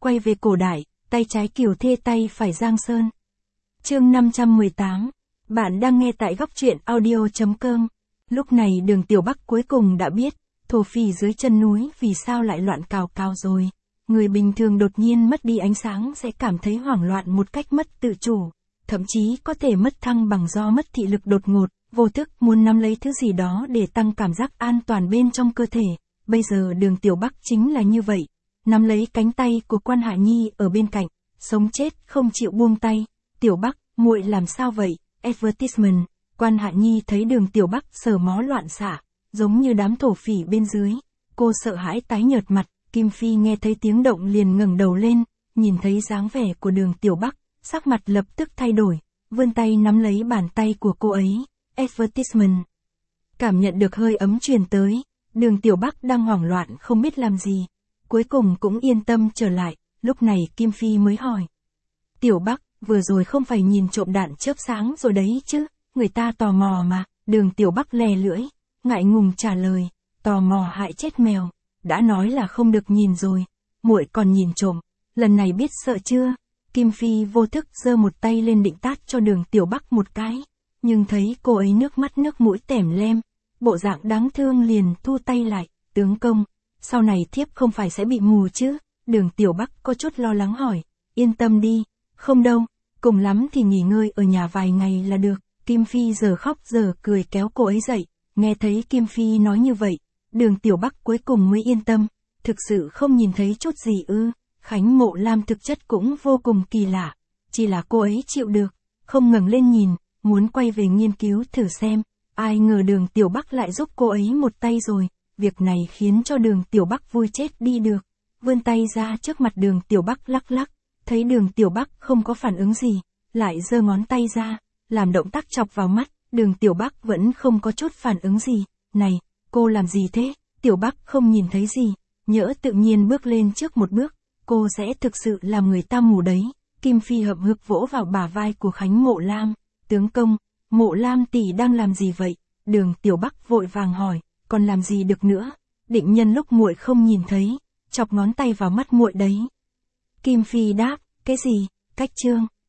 quay về cổ đại, tay trái Kiều Thê tay phải Giang Sơn. Chương 518. Bạn đang nghe tại góc truyện audio.com. Lúc này Đường Tiểu Bắc cuối cùng đã biết, thổ phỉ dưới chân núi vì sao lại loạn cào cào rồi. Người bình thường đột nhiên mất đi ánh sáng sẽ cảm thấy hoảng loạn một cách mất tự chủ, thậm chí có thể mất thăng bằng do mất thị lực đột ngột, vô thức muốn nắm lấy thứ gì đó để tăng cảm giác an toàn bên trong cơ thể. Bây giờ Đường Tiểu Bắc chính là như vậy, nắm lấy cánh tay của Quan Hạ Nhi ở bên cạnh, sống chết không chịu buông tay. Tiểu Bắc, muội làm sao vậy? Advertisement. Quan Hạ Nhi thấy Đường Tiểu Bắc sờ mó loạn xạ, giống như đám thổ phỉ bên dưới. Cô sợ hãi tái nhợt mặt. Kim Phi nghe thấy tiếng động liền ngẩng đầu lên, nhìn thấy dáng vẻ của Đường Tiểu Bắc, sắc mặt lập tức thay đổi, vươn tay nắm lấy bàn tay của cô ấy. Advertisement. Cảm nhận được hơi ấm truyền tới, Đường Tiểu Bắc đang hoảng loạn không biết làm gì, cuối cùng cũng yên tâm trở lại. Lúc này Kim Phi mới hỏi: Tiểu Bắc, vừa rồi không phải nhìn trộm đạn chớp sáng rồi đấy chứ? Người ta tò mò mà. Đường Tiểu Bắc lè lưỡi, ngại ngùng trả lời: Tò mò hại chết mèo. Đã nói là không được nhìn rồi, muội còn nhìn trộm, lần này biết sợ chưa? Kim Phi vô thức giơ một tay lên định tát cho Đường Tiểu Bắc một cái, nhưng thấy cô ấy nước mắt nước mũi tẻm lem, bộ dạng đáng thương liền thu tay lại. Tướng công, sau này thiếp không phải sẽ bị mù chứ? Đường Tiểu Bắc có chút lo lắng hỏi. Yên tâm đi, không đâu, cùng lắm thì nghỉ ngơi ở nhà vài ngày là được. Kim Phi giờ khóc giờ cười kéo cô ấy dậy. Nghe thấy Kim Phi nói như vậy, Đường Tiểu Bắc cuối cùng mới yên tâm. Thực sự không nhìn thấy chút gì ư? Khánh Mộ Lam thực chất cũng vô cùng kỳ lạ, chỉ là cô ấy chịu được, không ngẩng lên nhìn, muốn quay về nghiên cứu thử xem. Ai ngờ Đường Tiểu Bắc lại giúp cô ấy một tay rồi. Việc này khiến cho Đường Tiểu Bắc vui chết đi được, vươn tay ra trước mặt Đường Tiểu Bắc lắc lắc, thấy Đường Tiểu Bắc không có phản ứng gì, lại giơ ngón tay ra, làm động tác chọc vào mắt. Đường Tiểu Bắc vẫn không có chút phản ứng gì. Này, cô làm gì thế? Tiểu Bắc không nhìn thấy gì, nhỡ tự nhiên bước lên trước một bước, cô sẽ thực sự làm người ta mù đấy. Kim Phi hậm hực vỗ vào bả vai của Khánh Mộ Lam. Tướng công, Mộ Lam tỷ đang làm gì vậy? Đường Tiểu Bắc vội vàng hỏi. Còn làm gì được nữa? Định nhân lúc muội không nhìn thấy, chọc ngón tay vào mắt muội đấy. Kim Phi đáp. Cái gì? Cách chương.